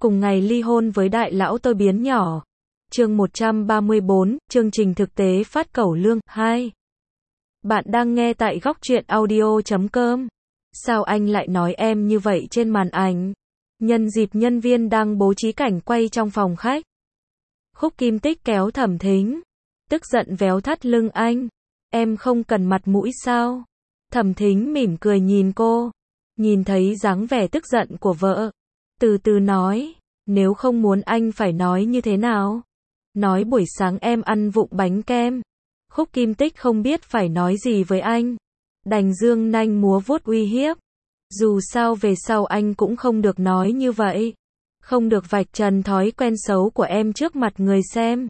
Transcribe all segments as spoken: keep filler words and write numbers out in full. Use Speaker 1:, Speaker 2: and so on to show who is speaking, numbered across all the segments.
Speaker 1: cùng ngày ly hôn với đại lão tôi biến nhỏ. Chương một trăm ba mươi bốn, chương trình thực tế phát cẩu lương, hai. Bạn đang nghe tại góc truyện audio chấm com. Sao anh lại nói em như vậy trên màn ảnh? Nhân dịp nhân viên đang bố trí cảnh quay trong phòng khách. Khúc Kim Tích kéo Thẩm Thính, tức giận véo thắt lưng anh. Em không cần mặt mũi sao? Thẩm Thính mỉm cười nhìn cô, nhìn thấy dáng vẻ tức giận của vợ, từ từ nói, nếu không muốn anh phải nói như thế nào? Nói buổi sáng em ăn vụng bánh kem. Khúc Kim Tích không biết phải nói gì với anh, đành dương nanh múa vuốt uy hiếp. Dù sao về sau anh cũng không được nói như vậy, không được vạch trần thói quen xấu của em trước mặt người xem.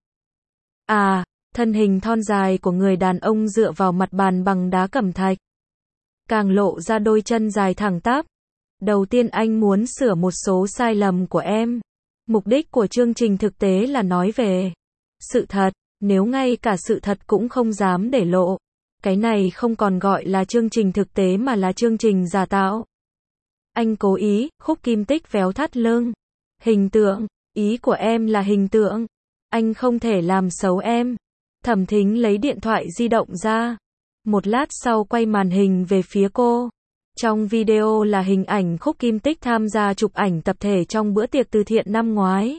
Speaker 1: À, thân hình thon dài của người đàn ông dựa vào mặt bàn bằng đá cẩm thạch, càng lộ ra đôi chân dài thẳng tắp. Đầu tiên anh muốn sửa một số sai lầm của em. Mục đích của chương trình thực tế là nói về sự thật, nếu ngay cả sự thật cũng không dám để lộ, cái này không còn gọi là chương trình thực tế mà là chương trình giả tạo. Anh cố ý. Khúc Kim Tích véo thắt lưng. Hình tượng, ý của em là hình tượng. Anh không thể làm xấu em. Thẩm Thính lấy điện thoại di động ra, một lát sau quay màn hình về phía cô. Trong video là hình ảnh Khúc Kim Tích tham gia chụp ảnh tập thể trong bữa tiệc từ thiện năm ngoái.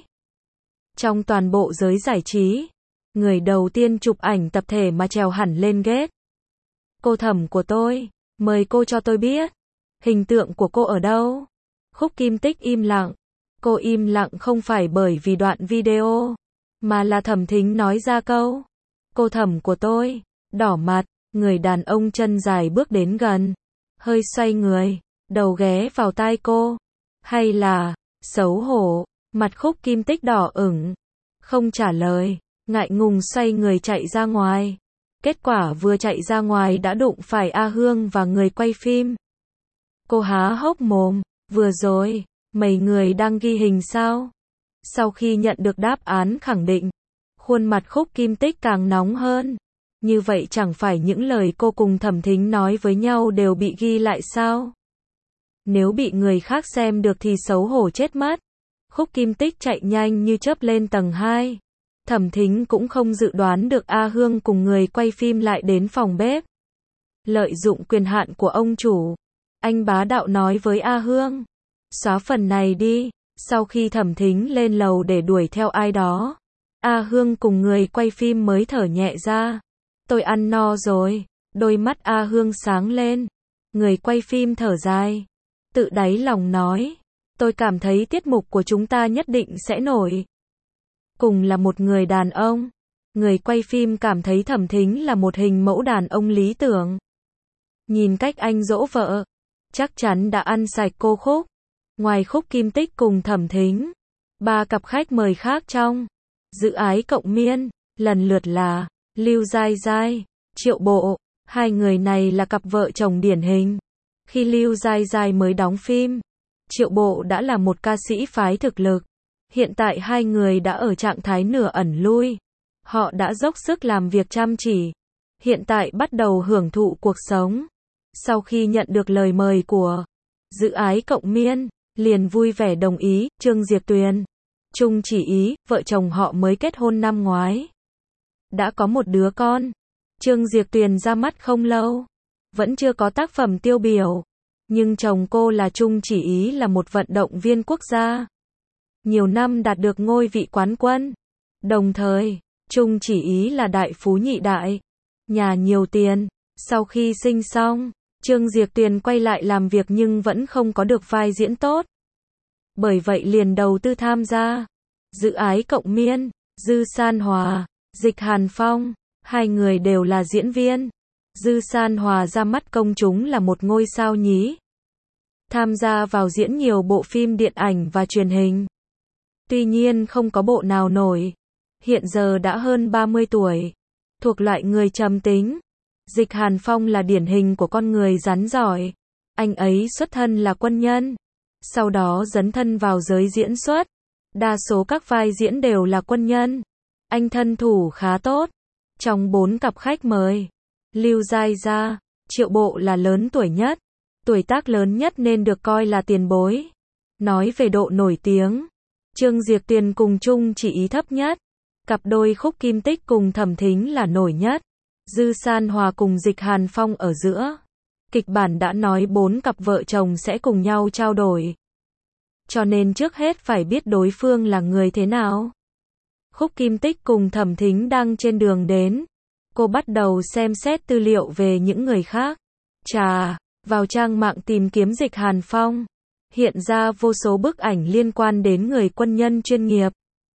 Speaker 1: Trong toàn bộ giới giải trí, người đầu tiên chụp ảnh tập thể mà trèo hẳn lên ghế. Cô Thẩm của tôi, mời cô cho tôi biết, hình tượng của cô ở đâu? Khúc Kim Tích im lặng. Cô im lặng không phải bởi vì đoạn video, mà là Thẩm Thính nói ra câu, cô Thẩm của tôi, đỏ mặt. Người đàn ông chân dài bước đến gần, hơi xoay người, đầu ghé vào tai cô. Hay là, xấu hổ, mặt Khúc Kim Tích đỏ ửng, không trả lời, ngại ngùng xoay người chạy ra ngoài. Kết quả vừa chạy ra ngoài đã đụng phải A Hương và người quay phim. Cô há hốc mồm, vừa rồi, mấy người đang ghi hình sao? Sau khi nhận được đáp án khẳng định, khuôn mặt Khúc Kim Tích càng nóng hơn. Như vậy chẳng phải những lời cô cùng Thẩm Thính nói với nhau đều bị ghi lại sao? Nếu bị người khác xem được thì xấu hổ chết mất. Khúc Kim Tích chạy nhanh như chớp lên tầng hai. Thẩm Thính cũng không dự đoán được A Hương cùng người quay phim lại đến phòng bếp. Lợi dụng quyền hạn của ông chủ, anh bá đạo nói với A Hương, xóa phần này đi. Sau khi Thẩm Thính lên lầu để đuổi theo ai đó, A Hương cùng người quay phim mới thở nhẹ ra. Tôi ăn no rồi. Đôi mắt A Hương sáng lên. Người quay phim thở dài, tự đáy lòng nói, tôi cảm thấy tiết mục của chúng ta nhất định sẽ nổi. Cùng là một người đàn ông, người quay phim cảm thấy Thẩm Thính là một hình mẫu đàn ông lý tưởng. Nhìn cách anh dỗ vợ, chắc chắn đã ăn sạch cô Khúc. Ngoài Khúc Kim Tích cùng Thẩm Thính, ba cặp khách mời khác trong Dự Ái Cộng Miên, lần lượt là Lưu Giai Giai, Triệu Bộ. Hai người này là cặp vợ chồng điển hình. Khi Lưu Giai Giai mới đóng phim, Triệu Bộ đã là một ca sĩ phái thực lực. Hiện tại hai người đã ở trạng thái nửa ẩn lui. Họ đã dốc sức làm việc chăm chỉ. Hiện tại bắt đầu hưởng thụ cuộc sống. Sau khi nhận được lời mời của Dự Ái Cộng Miên, liền vui vẻ đồng ý. Trương Diệp Tuyền, Trung Chỉ Ý, vợ chồng họ mới kết hôn năm ngoái, đã có một đứa con. Trương Diệp Tuyền ra mắt không lâu, vẫn chưa có tác phẩm tiêu biểu, nhưng chồng cô là Trung Chỉ Ý là một vận động viên quốc gia, nhiều năm đạt được ngôi vị quán quân. Đồng thời, Trung Chỉ Ý là đại phú nhị đại, nhà nhiều tiền. Sau khi sinh xong, Trương Diệp Tuyền quay lại làm việc nhưng vẫn không có được vai diễn tốt. Bởi vậy liền đầu tư tham gia Dự Ái Cộng Miên. Dư San Hòa, Dịch Hàn Phong, hai người đều là diễn viên. Dư San Hòa ra mắt công chúng là một ngôi sao nhí, tham gia vào diễn nhiều bộ phim điện ảnh và truyền hình. Tuy nhiên không có bộ nào nổi. Hiện giờ đã hơn ba mươi tuổi, thuộc loại người trầm tính. Dịch Hàn Phong là điển hình của con người rắn giỏi. Anh ấy xuất thân là quân nhân, sau đó dấn thân vào giới diễn xuất. Đa số các vai diễn đều là quân nhân. Anh thân thủ khá tốt. Trong bốn cặp khách mời, Lưu Giai Gia, Triệu Bộ là lớn tuổi nhất, tuổi tác lớn nhất nên được coi là tiền bối. Nói về độ nổi tiếng, Trương Diệp Tuyền cùng Chung Chỉ Ý thấp nhất. Cặp đôi Khúc Kim Tích cùng Thẩm Thính là nổi nhất. Dư San Hòa cùng Dịch Hàn Phong ở giữa. Kịch bản đã nói bốn cặp vợ chồng sẽ cùng nhau trao đổi. Cho nên trước hết phải biết đối phương là người thế nào. Khúc Kim Tích cùng Thẩm Thính đang trên đường đến. Cô bắt đầu xem xét tư liệu về những người khác. Chà, vào trang mạng tìm kiếm Dịch Hàn Phong. Hiện ra vô số bức ảnh liên quan đến người quân nhân chuyên nghiệp.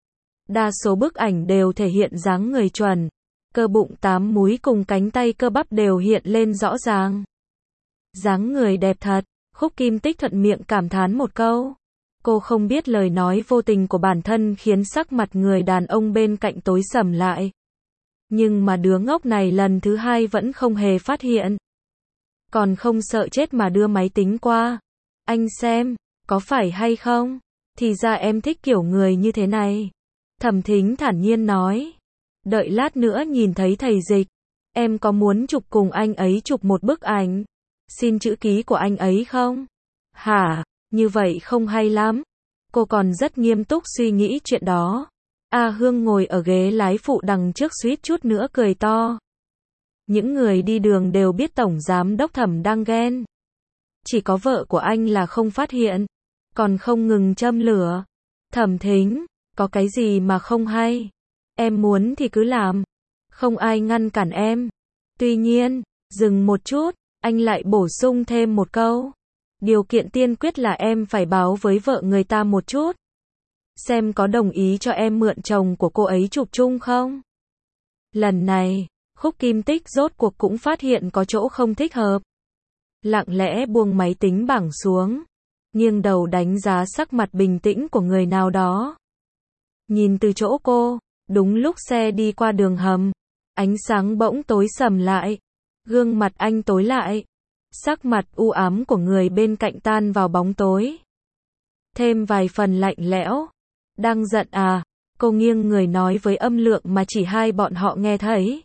Speaker 1: Đa số bức ảnh đều thể hiện dáng người chuẩn. Cơ bụng tám múi cùng cánh tay cơ bắp đều hiện lên rõ ràng. Dáng người đẹp thật, Khúc Kim Tích thuận miệng cảm thán một câu. Cô không biết lời nói vô tình của bản thân khiến sắc mặt người đàn ông bên cạnh tối sầm lại. Nhưng mà đứa ngốc này lần thứ hai vẫn không hề phát hiện. Còn không sợ chết mà đưa máy tính qua. Anh xem, có phải hay không? Thì ra em thích kiểu người như thế này. Thẩm Thính thản nhiên nói. Đợi lát nữa nhìn thấy thầy Dịch. Em có muốn chụp cùng anh ấy chụp một bức ảnh? Xin chữ ký của anh ấy không? Hả, như vậy không hay lắm. Cô còn rất nghiêm túc suy nghĩ chuyện đó. A Hương ngồi ở ghế lái phụ đằng trước suýt chút nữa cười to. Những người đi đường đều biết Tổng Giám Đốc Thẩm đang ghen. Chỉ có vợ của anh là không phát hiện. Còn không ngừng châm lửa. Thẩm Thính, có cái gì mà không hay? Em muốn thì cứ làm. Không ai ngăn cản em. Tuy nhiên, dừng một chút, anh lại bổ sung thêm một câu. Điều kiện tiên quyết là em phải báo với vợ người ta một chút. Xem có đồng ý cho em mượn chồng của cô ấy chụp chung không? Lần này, Khúc Kim Tích rốt cuộc cũng phát hiện có chỗ không thích hợp. Lặng lẽ buông máy tính bảng xuống. Nghiêng đầu đánh giá sắc mặt bình tĩnh của người nào đó. Nhìn từ chỗ cô, đúng lúc xe đi qua đường hầm. Ánh sáng bỗng tối sầm lại. Gương mặt anh tối lại. Sắc mặt u ám của người bên cạnh tan vào bóng tối. Thêm vài phần lạnh lẽo. Đang giận à? Cô nghiêng người nói với âm lượng mà chỉ hai bọn họ nghe thấy.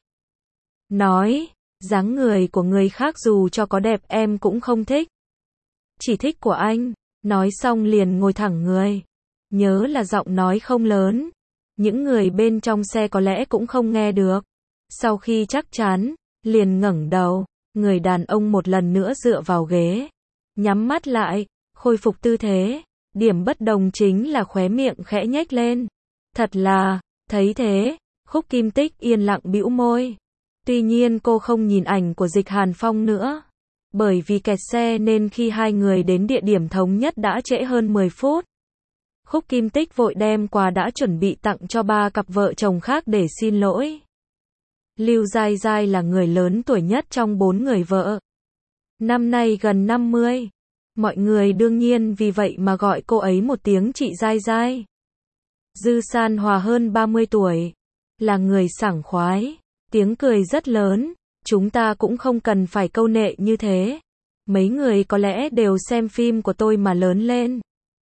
Speaker 1: Nói, dáng người của người khác dù cho có đẹp em cũng không thích. Chỉ thích của anh. Nói xong liền ngồi thẳng người. Nhớ là giọng nói không lớn. Những người bên trong xe có lẽ cũng không nghe được. Sau khi chắc chắn, liền ngẩng đầu. Người đàn ông một lần nữa dựa vào ghế. Nhắm mắt lại, khôi phục tư thế. Điểm bất đồng chính là khóe miệng khẽ nhếch lên. Thật là, thấy thế, Khúc Kim Tích yên lặng bĩu môi. Tuy nhiên cô không nhìn ảnh của Dịch Hàn Phong nữa. Bởi vì kẹt xe nên khi hai người đến địa điểm thống nhất đã trễ hơn mười phút. Khúc Kim Tích vội đem quà đã chuẩn bị tặng cho ba cặp vợ chồng khác để xin lỗi. Lưu Giai Giai là người lớn tuổi nhất trong bốn người vợ. Năm nay gần năm mươi. Mọi người đương nhiên vì vậy mà gọi cô ấy một tiếng chị Giai Giai. Dư San Hòa hơn ba mươi tuổi. Là người sảng khoái. Tiếng cười rất lớn. Chúng ta cũng không cần phải câu nệ như thế. Mấy người có lẽ đều xem phim của tôi mà lớn lên.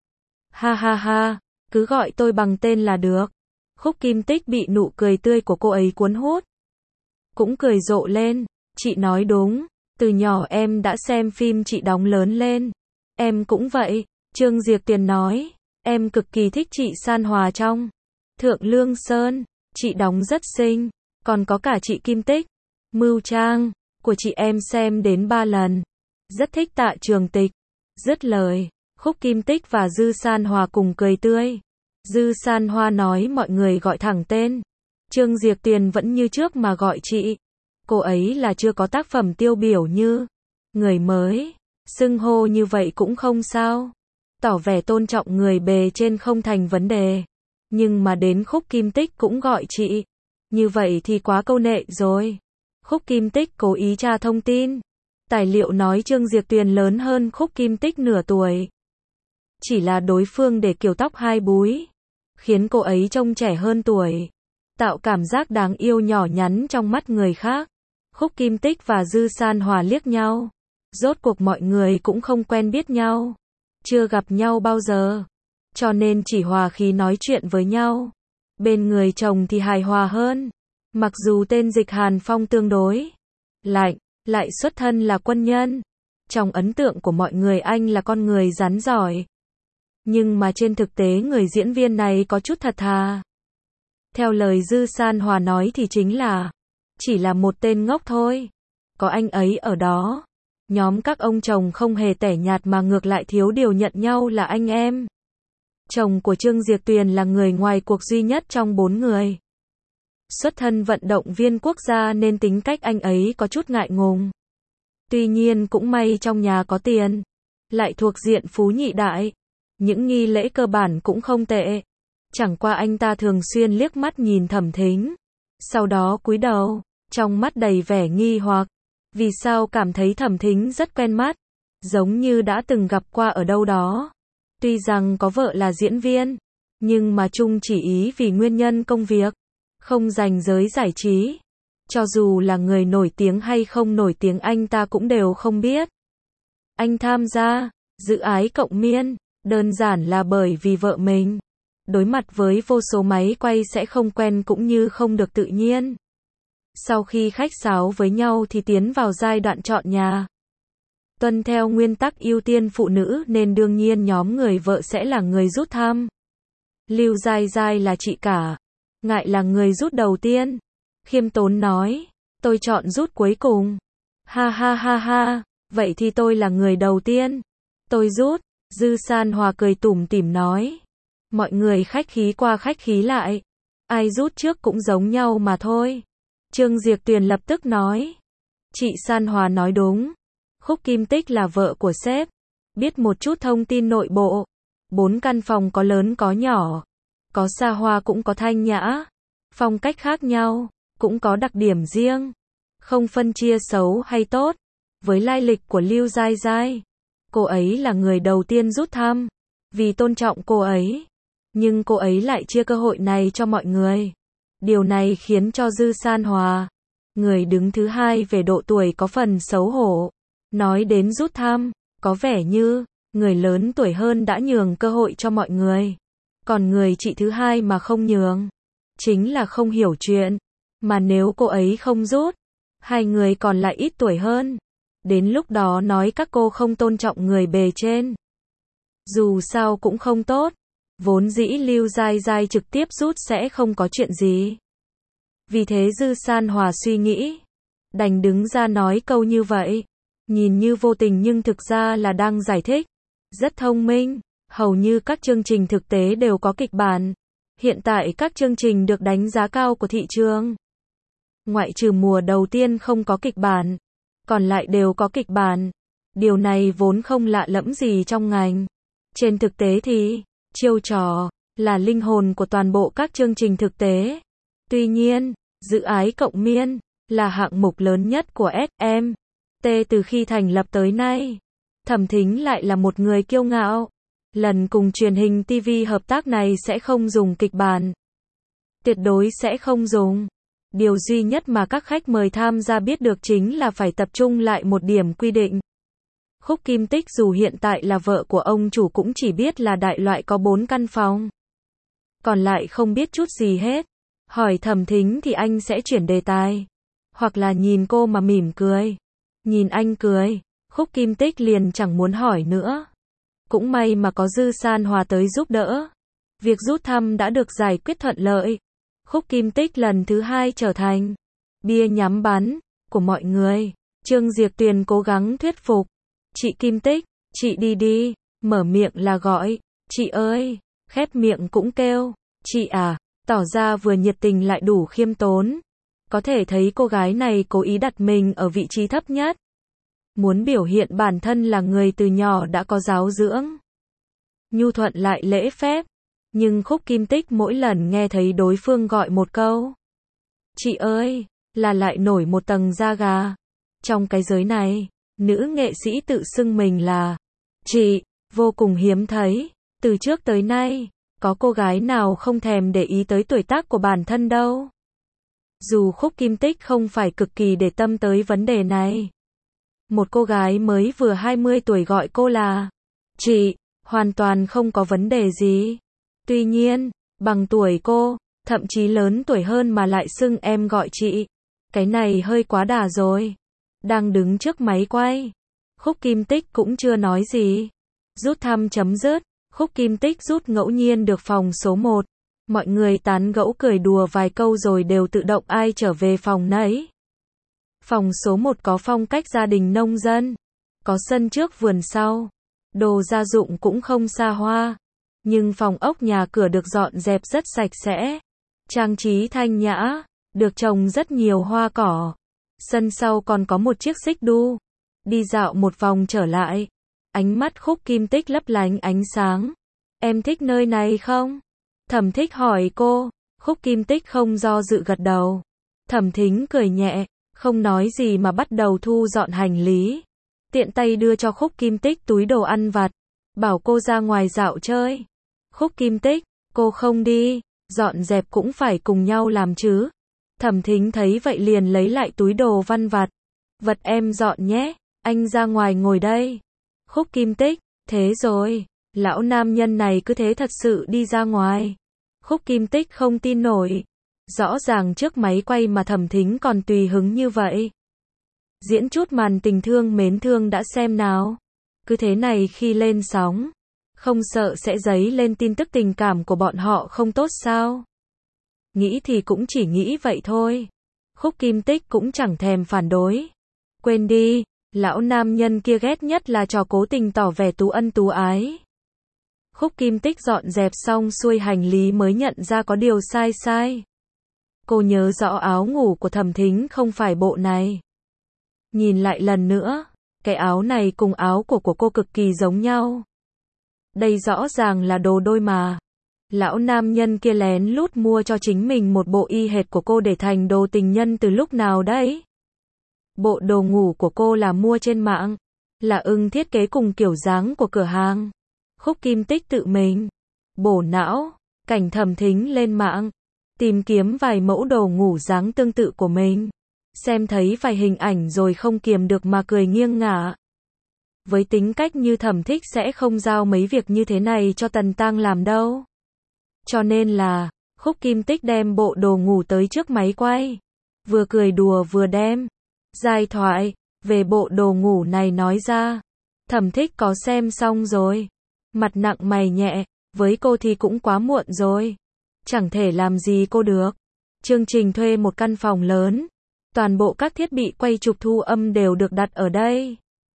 Speaker 1: Ha ha ha, cứ gọi tôi bằng tên là được. Khúc Kim Tích bị nụ cười tươi của cô ấy cuốn hút. Cũng cười rộ lên. Chị nói đúng. Từ nhỏ em đã xem phim chị đóng lớn lên. Em cũng vậy. Trương Diệp Tuyền nói. Em cực kỳ thích chị San Hòa trong Thượng Lương Sơn. Chị đóng rất xinh. Còn có cả chị Kim Tích. Mưu Trang của chị em xem đến ba lần. Rất thích Tạ Trường Tịch. Dứt lời, Khúc Kim Tích và Dư San Hòa cùng cười tươi. Dư San Hoa nói mọi người gọi thẳng tên. Trương Diệp Tuyền vẫn như trước mà gọi chị. Cô ấy là chưa có tác phẩm tiêu biểu như người mới. Xưng hô như vậy cũng không sao. Tỏ vẻ tôn trọng người bề trên không thành vấn đề. Nhưng mà đến Khúc Kim Tích cũng gọi chị. Như vậy thì quá câu nệ rồi. Khúc Kim Tích cố ý tra thông tin. Tài liệu nói Trương Diệp Tuyền lớn hơn Khúc Kim Tích nửa tuổi. Chỉ là đối phương để kiểu tóc hai búi. Khiến cô ấy trông trẻ hơn tuổi. Tạo cảm giác đáng yêu nhỏ nhắn trong mắt người khác. Khúc Kim Tích và Dư San Hòa liếc nhau. Rốt cuộc mọi người cũng không quen biết nhau. Chưa gặp nhau bao giờ. Cho nên chỉ hòa khí nói chuyện với nhau. Bên người chồng thì hài hòa hơn. Mặc dù tên Dịch Hàn Phong tương đối lạnh, lại xuất thân là quân nhân. Trong ấn tượng của mọi người anh là con người rắn giỏi. Nhưng mà trên thực tế người diễn viên này có chút thật thà. Theo lời Dư San Hòa nói thì chính là chỉ là một tên ngốc thôi. Có anh ấy ở đó, nhóm các ông chồng không hề tẻ nhạt mà ngược lại thiếu điều nhận nhau là anh em. Chồng của Trương Diệp Tuyền là người ngoài cuộc duy nhất trong bốn người. Xuất thân vận động viên quốc gia nên tính cách anh ấy có chút ngại ngùng. Tuy nhiên cũng may trong nhà có tiền, lại thuộc diện phú nhị đại. Những nghi lễ cơ bản cũng không tệ. Chẳng qua anh ta thường xuyên liếc mắt nhìn Thẩm Thính, sau đó cúi đầu, trong mắt đầy vẻ nghi hoặc. Vì sao cảm thấy Thẩm Thính rất quen mắt, giống như đã từng gặp qua ở đâu đó. Tuy rằng có vợ là diễn viên, nhưng mà chung chỉ ý vì nguyên nhân công việc, không dành giới giải trí. Cho dù là người nổi tiếng hay không nổi tiếng anh ta cũng đều không biết. Anh tham gia Dự Ái Cộng Miên, đơn giản là bởi vì vợ mình. Đối mặt với vô số máy quay sẽ không quen cũng như không được tự nhiên. Sau khi khách sáo với nhau thì tiến vào giai đoạn chọn nhà. Tuân theo nguyên tắc ưu tiên phụ nữ nên đương nhiên nhóm người vợ sẽ là người rút thăm. Lưu Giai Giai là chị cả, ngại là người rút đầu tiên. Khiêm tốn nói, tôi chọn rút cuối cùng. Ha ha ha ha, vậy thì tôi là người đầu tiên. Tôi rút, Dư San Hòa cười tủm tỉm nói. Mọi người khách khí qua khách khí lại. Ai rút trước cũng giống nhau mà thôi. Trương Diệp Tuyền lập tức nói. Chị San Hòa nói đúng. Khúc Kim Tích là vợ của sếp. Biết một chút thông tin nội bộ. Bốn căn phòng có lớn có nhỏ. Có xa hoa cũng có thanh nhã. Phong cách khác nhau, cũng có đặc điểm riêng. Không phân chia xấu hay tốt. Với lai lịch của Lưu Giai Giai, cô ấy là người đầu tiên rút thăm. Vì tôn trọng cô ấy, nhưng cô ấy lại chia cơ hội này cho mọi người. Điều này khiến cho Dư San Hòa, người đứng thứ hai về độ tuổi có phần xấu hổ. Nói đến rút thăm, có vẻ như người lớn tuổi hơn đã nhường cơ hội cho mọi người. Còn người chị thứ hai mà không nhường, chính là không hiểu chuyện. Mà nếu cô ấy không rút, hai người còn lại ít tuổi hơn. Đến lúc đó nói các cô không tôn trọng người bề trên. Dù sao cũng không tốt. Vốn dĩ Lưu Giai Giai trực tiếp rút sẽ không có chuyện gì. Vì thế Dư San Hòa suy nghĩ, đành đứng ra nói câu như vậy. Nhìn như vô tình nhưng thực ra là đang giải thích. Rất thông minh, hầu như các chương trình thực tế đều có kịch bản. Hiện tại các chương trình được đánh giá cao của thị trường, ngoại trừ mùa đầu tiên không có kịch bản, còn lại đều có kịch bản. Điều này vốn không lạ lẫm gì trong ngành. Trên thực tế thì, chiêu trò là linh hồn của toàn bộ các chương trình thực tế. Tuy nhiên, Dự Ái Cộng Miên là hạng mục lớn nhất của ét em tê từ khi thành lập tới nay. Thẩm Thính lại là một người kiêu ngạo. Lần cùng truyền hình ti vi hợp tác này sẽ không dùng kịch bản. Tuyệt đối sẽ không dùng. Điều duy nhất mà các khách mời tham gia biết được chính là phải tập trung lại một điểm quy định. Khúc Kim Tích dù hiện tại là vợ của ông chủ cũng chỉ biết là đại loại có bốn căn phòng. Còn lại không biết chút gì hết. Hỏi Thẩm Thính thì anh sẽ chuyển đề tài. Hoặc là nhìn cô mà mỉm cười. Nhìn anh cười, Khúc Kim Tích liền chẳng muốn hỏi nữa. Cũng may mà có Dư San Hòa tới giúp đỡ. Việc rút thăm đã được giải quyết thuận lợi. Khúc Kim Tích lần thứ hai trở thành bia nhắm bắn của mọi người. Trương Diệp Tuyền cố gắng thuyết phục. Chị Kim Tích, chị đi đi, mở miệng là gọi, chị ơi, khép miệng cũng kêu, chị à, tỏ ra vừa nhiệt tình lại đủ khiêm tốn. Có thể thấy cô gái này cố ý đặt mình ở vị trí thấp nhất. Muốn biểu hiện bản thân là người từ nhỏ đã có giáo dưỡng. Nhu thuận lại lễ phép. Nhưng Khúc Kim Tích mỗi lần nghe thấy đối phương gọi một câu chị ơi, là lại nổi một tầng da gà. Trong cái giới này, nữ nghệ sĩ tự xưng mình là chị, vô cùng hiếm thấy. Từ trước tới nay, có cô gái nào không thèm để ý tới tuổi tác của bản thân đâu. Dù Khúc Kim Tích không phải cực kỳ để tâm tới vấn đề này. Một cô gái mới vừa hai mươi tuổi gọi cô là chị, hoàn toàn không có vấn đề gì. Tuy nhiên, bằng tuổi cô, thậm chí lớn tuổi hơn mà lại xưng em gọi chị. Cái này hơi quá đà rồi. Đang đứng trước máy quay. Khúc Kim Tích cũng chưa nói gì. Rút thăm chấm dứt. Khúc Kim Tích rút ngẫu nhiên được phòng số một. Mọi người tán gẫu cười đùa vài câu rồi đều tự động ai trở về phòng nấy. Phòng số một có phong cách gia đình nông dân. Có sân trước vườn sau. Đồ gia dụng cũng không xa hoa. Nhưng phòng ốc nhà cửa được dọn dẹp rất sạch sẽ. Trang trí thanh nhã. Được trồng rất nhiều hoa cỏ. Sân sau còn có một chiếc xích đu. Đi dạo một vòng trở lại. Ánh mắt Khúc Kim Tích lấp lánh ánh sáng. Em thích nơi này không? Thẩm Thích hỏi cô. Khúc Kim Tích không do dự gật đầu. Thẩm Thính cười nhẹ, không nói gì mà bắt đầu thu dọn hành lý. Tiện tay đưa cho Khúc Kim Tích túi đồ ăn vặt. Bảo cô ra ngoài dạo chơi. Khúc Kim Tích, cô không đi. Dọn dẹp cũng phải cùng nhau làm chứ. Thẩm Thính thấy vậy liền lấy lại túi đồ văn vặt. Vật em dọn nhé, anh ra ngoài ngồi đây. Khúc Kim Tích, thế rồi, lão nam nhân này cứ thế thật sự đi ra ngoài. Khúc Kim Tích không tin nổi. Rõ ràng trước máy quay mà Thẩm Thính còn tùy hứng như vậy. Diễn chút màn tình thương mến thương đã xem nào. Cứ thế này khi lên sóng, không sợ sẽ dấy lên tin tức tình cảm của bọn họ không tốt sao? Nghĩ thì cũng chỉ nghĩ vậy thôi. Khúc Kim Tích cũng chẳng thèm phản đối. Quên đi, lão nam nhân kia ghét nhất là trò cố tình tỏ vẻ tú ân tú ái. Khúc Kim Tích dọn dẹp xong xuôi hành lý mới nhận ra có điều sai sai. Cô nhớ rõ áo ngủ của Thẩm Thính không phải bộ này. Nhìn lại lần nữa, cái áo này cùng áo của của cô cực kỳ giống nhau. Đây rõ ràng là đồ đôi mà. Lão nam nhân kia lén lút mua cho chính mình một bộ y hệt của cô để thành đồ tình nhân từ lúc nào đấy? Bộ đồ ngủ của cô là mua trên mạng, là ưng thiết kế cùng kiểu dáng của cửa hàng. Khúc Kim Tích tự mình bổ não, cảnh Thẩm Thính lên mạng, tìm kiếm vài mẫu đồ ngủ dáng tương tự của mình. Xem thấy vài hình ảnh rồi không kiềm được mà cười nghiêng ngả. Với tính cách như Thẩm Thích sẽ không giao mấy việc như thế này cho Tần Tang làm đâu. Cho nên là, Khúc Kim Tích đem bộ đồ ngủ tới trước máy quay. Vừa cười đùa vừa đem giai thoại về bộ đồ ngủ này nói ra. Thẩm Thích có xem xong rồi. Mặt nặng mày nhẹ, với cô thì cũng quá muộn rồi. Chẳng thể làm gì cô được. Chương trình thuê một căn phòng lớn. Toàn bộ các thiết bị quay chụp thu âm đều được đặt ở đây.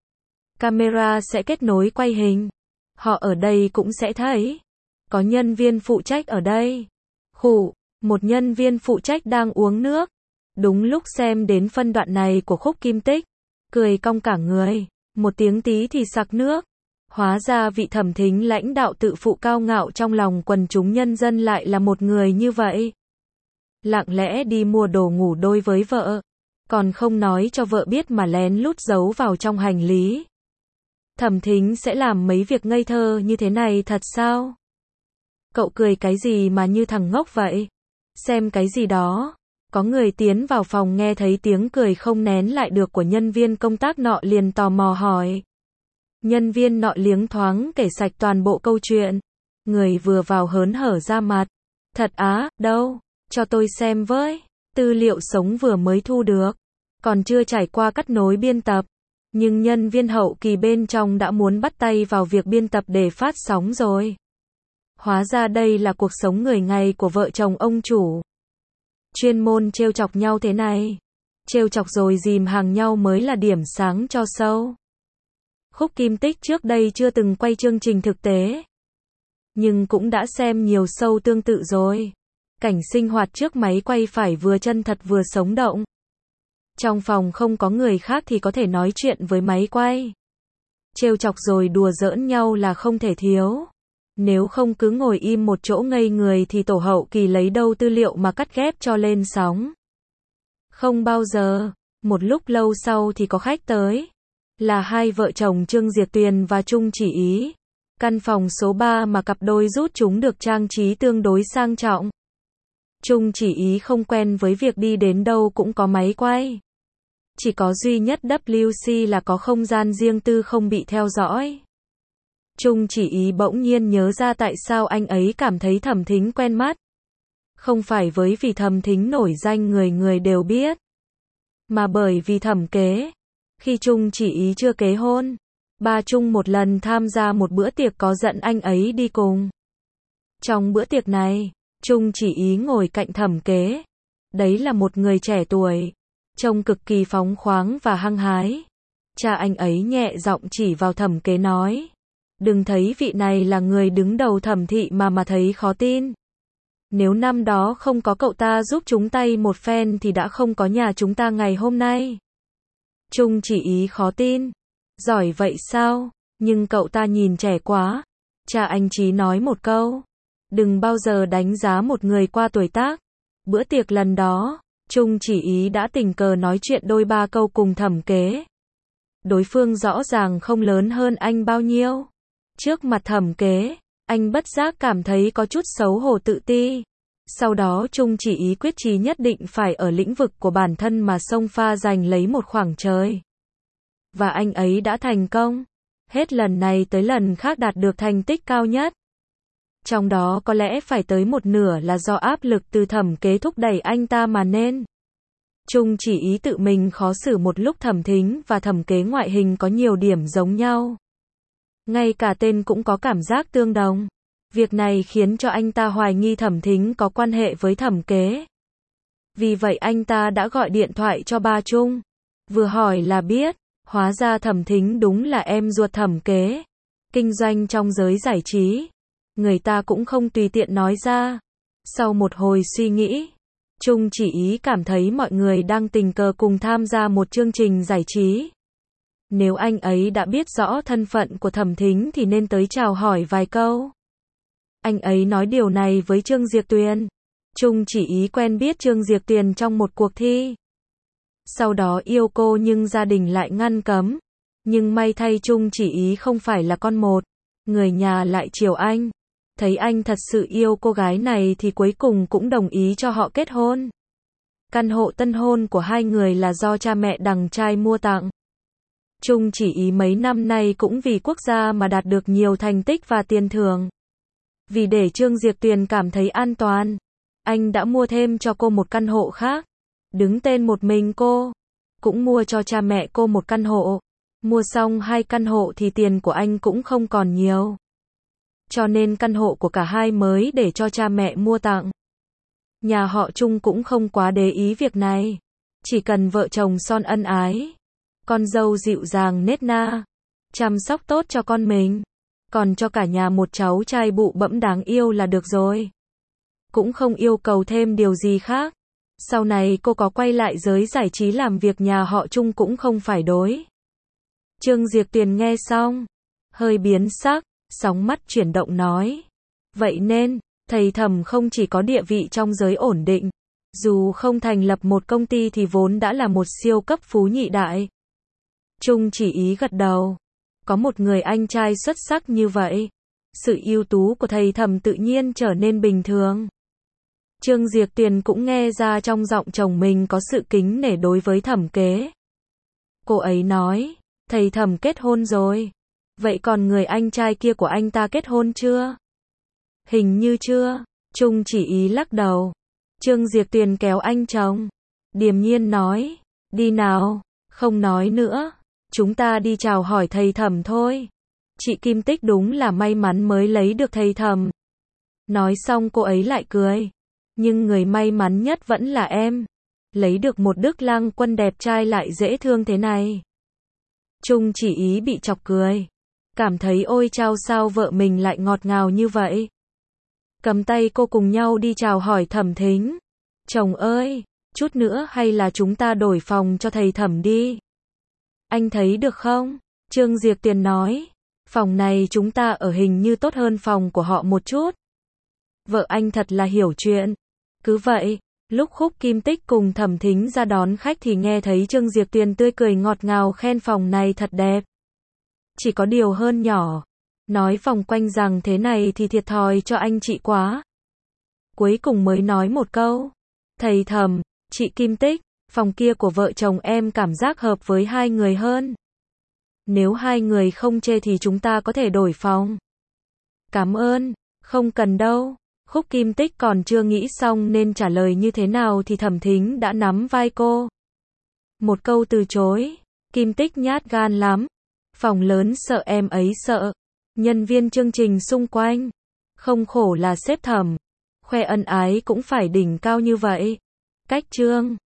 Speaker 1: Camera sẽ kết nối quay hình. Họ ở đây cũng sẽ thấy. Có nhân viên phụ trách ở đây. Khủ, một nhân viên phụ trách đang uống nước. Đúng lúc xem đến phân đoạn này của Khúc Kim Tích. Cười cong cả người. Một tiếng tí thì sặc nước. Hóa ra vị Thẩm Thính lãnh đạo tự phụ cao ngạo trong lòng quần chúng nhân dân lại là một người như vậy. Lặng lẽ đi mua đồ ngủ đôi với vợ. Còn không nói cho vợ biết mà lén lút giấu vào trong hành lý. Thẩm Thính sẽ làm mấy việc ngây thơ như thế này thật sao? Cậu cười cái gì mà như thằng ngốc vậy? Xem cái gì đó? Có người tiến vào phòng nghe thấy tiếng cười không nén lại được của nhân viên công tác nọ liền tò mò hỏi. Nhân viên nọ liếng thoáng kể sạch toàn bộ câu chuyện. Người vừa vào hớn hở ra mặt. Thật á, đâu? Cho tôi xem với. Tư liệu sống vừa mới thu được. Còn chưa trải qua cắt nối biên tập. Nhưng nhân viên hậu kỳ bên trong đã muốn bắt tay vào việc biên tập để phát sóng rồi. Hóa ra đây là cuộc sống người ngày của vợ chồng ông chủ. Chuyên môn trêu chọc nhau thế này. Trêu chọc rồi dìm hàng nhau mới là điểm sáng cho show. Khúc Kim Tích trước đây chưa từng quay chương trình thực tế. Nhưng cũng đã xem nhiều show tương tự rồi. Cảnh sinh hoạt trước máy quay phải vừa chân thật vừa sống động. Trong phòng không có người khác thì có thể nói chuyện với máy quay. Trêu chọc rồi đùa giỡn nhau là không thể thiếu. Nếu không cứ ngồi im một chỗ ngây người thì tổ hậu kỳ lấy đâu tư liệu mà cắt ghép cho lên sóng. Không bao giờ. Một lúc lâu sau thì có khách tới. Là hai vợ chồng Trương Diệp Tuyền và Trung Chỉ Ý. Căn phòng số ba mà cặp đôi rút chúng được trang trí tương đối sang trọng. Trung Chỉ Ý không quen với việc đi đến đâu cũng có máy quay. Chỉ có duy nhất W C là có không gian riêng tư không bị theo dõi. Trung Chỉ Ý bỗng nhiên nhớ ra tại sao anh ấy cảm thấy Thẩm Thính quen mắt. Không phải với vì Thẩm Thính nổi danh người người đều biết. Mà bởi vì Thẩm Kế. Khi Trung Chỉ Ý chưa kế hôn. Ba Trung một lần tham gia một bữa tiệc có dẫn anh ấy đi cùng. Trong bữa tiệc này, Trung Chỉ Ý ngồi cạnh Thẩm Kế. Đấy là một người trẻ tuổi, trông cực kỳ phóng khoáng và hăng hái. Cha anh ấy nhẹ giọng chỉ vào Thẩm Kế nói. Đừng thấy vị này là người đứng đầu Thẩm thị mà mà thấy khó tin. Nếu năm đó không có cậu ta giúp chúng tay một phen thì đã không có nhà chúng ta ngày hôm nay. Trung Chỉ Ý khó tin. Giỏi vậy sao? Nhưng cậu ta nhìn trẻ quá. Cha anh Chí nói một câu. Đừng bao giờ đánh giá một người qua tuổi tác. Bữa tiệc lần đó, Trung Chỉ Ý đã tình cờ nói chuyện đôi ba câu cùng Thẩm Kế. Đối phương rõ ràng không lớn hơn anh bao nhiêu. Trước mặt Thẩm Kế, anh bất giác cảm thấy có chút xấu hổ tự ti. Sau đó Trung Chỉ Ý quyết chí nhất định phải ở lĩnh vực của bản thân mà xông pha giành lấy một khoảng trời. Và anh ấy đã thành công. Hết lần này tới lần khác đạt được thành tích cao nhất. Trong đó có lẽ phải tới một nửa là do áp lực từ Thẩm Kế thúc đẩy anh ta mà nên. Trung Chỉ Ý tự mình khó xử một lúc. Thẩm Thính và Thẩm Kế ngoại hình có nhiều điểm giống nhau. Ngay cả tên cũng có cảm giác tương đồng. Việc này khiến cho anh ta hoài nghi Thẩm Thính có quan hệ với Thẩm Kế. Vì vậy anh ta đã gọi điện thoại cho ba Trung. Vừa hỏi là biết, hóa ra Thẩm Thính đúng là em ruột Thẩm Kế. Kinh doanh trong giới giải trí. Người ta cũng không tùy tiện nói ra. Sau một hồi suy nghĩ, Trung Chỉ Ý cảm thấy mọi người đang tình cờ cùng tham gia một chương trình giải trí. Nếu anh ấy đã biết rõ thân phận của Thẩm Thính thì nên tới chào hỏi vài câu. Anh ấy nói điều này với Trương Diệp Tuyền. Trung Chỉ Ý quen biết Trương Diệp Tuyền trong một cuộc thi. Sau đó yêu cô nhưng gia đình lại ngăn cấm. Nhưng may thay Trung Chỉ Ý không phải là con một. Người nhà lại chiều anh. Thấy anh thật sự yêu cô gái này thì cuối cùng cũng đồng ý cho họ kết hôn. Căn hộ tân hôn của hai người là do cha mẹ đằng trai mua tặng. Trung Chỉ Ý mấy năm nay cũng vì quốc gia mà đạt được nhiều thành tích và tiền thưởng. Vì để Trương Diệp Tuyền cảm thấy an toàn, anh đã mua thêm cho cô một căn hộ khác, đứng tên một mình cô. Cũng mua cho cha mẹ cô một căn hộ. Mua xong hai căn hộ thì tiền của anh cũng không còn nhiều. Cho nên căn hộ của cả hai mới để cho cha mẹ mua tặng. Nhà họ Trung cũng không quá để ý việc này. Chỉ cần vợ chồng son ân ái. Con dâu dịu dàng nết na. Chăm sóc tốt cho con mình. Còn cho cả nhà một cháu trai bụ bẫm đáng yêu là được rồi. Cũng không yêu cầu thêm điều gì khác. Sau này cô có quay lại giới giải trí làm việc nhà họ Trung cũng không phải đối. Trương Diệp Tuyền nghe xong, hơi biến sắc, sóng mắt chuyển động nói. Vậy nên, thầy Thẩm không chỉ có địa vị trong giới ổn định, dù không thành lập một công ty thì vốn đã là một siêu cấp phú nhị đại. Trung Chỉ Ý gật đầu. Có một người anh trai xuất sắc như vậy, sự ưu tú của thầy Thẩm tự nhiên trở nên bình thường. Trương Diệp Tuyền cũng nghe ra trong giọng chồng mình có sự kính nể đối với Thẩm Kế. Cô ấy nói, thầy Thẩm kết hôn rồi. Vậy còn người anh trai kia của anh ta kết hôn chưa? Hình như chưa. Trung Chỉ Ý lắc đầu. Trương Diệp Tuyền kéo anh chồng. Điềm nhiên nói, đi nào, không nói nữa. Chúng ta đi chào hỏi thầy Thẩm thôi. Chị Kim Tích đúng là may mắn mới lấy được thầy Thẩm. Nói xong cô ấy lại cười. Nhưng người may mắn nhất vẫn là em. Lấy được một Đức Lang Quân đẹp trai lại dễ thương thế này. Trung Chỉ Ý bị chọc cười. Cảm thấy ôi chao sao vợ mình lại ngọt ngào như vậy. Cầm tay cô cùng nhau đi chào hỏi Thẩm Thính. Chồng ơi, chút nữa hay là chúng ta đổi phòng cho thầy Thẩm đi. Anh thấy được không? Trương Diệp Tuyền nói. Phòng này chúng ta ở hình như tốt hơn phòng của họ một chút. Vợ anh thật là hiểu chuyện. Cứ vậy, lúc Khúc Kim Tích cùng Thẩm Thính ra đón khách thì nghe thấy Trương Diệp Tuyền tươi cười ngọt ngào khen phòng này thật đẹp. Chỉ có điều hơn nhỏ. Nói vòng quanh rằng thế này thì thiệt thòi cho anh chị quá. Cuối cùng mới nói một câu. Thầy Thẩm, chị Kim Tích, phòng kia của vợ chồng em cảm giác hợp với hai người hơn. Nếu hai người không chê thì chúng ta có thể đổi phòng. Cảm ơn, không cần đâu. Khúc Kim Tích còn chưa nghĩ xong nên trả lời như thế nào thì Thẩm Thính đã nắm vai cô. Một câu từ chối. Kim Tích nhát gan lắm. Phòng lớn sợ em ấy sợ. Nhân viên chương trình xung quanh. Không khổ là sếp Thẩm. Khoe ân ái cũng phải đỉnh cao như vậy. Cách chương.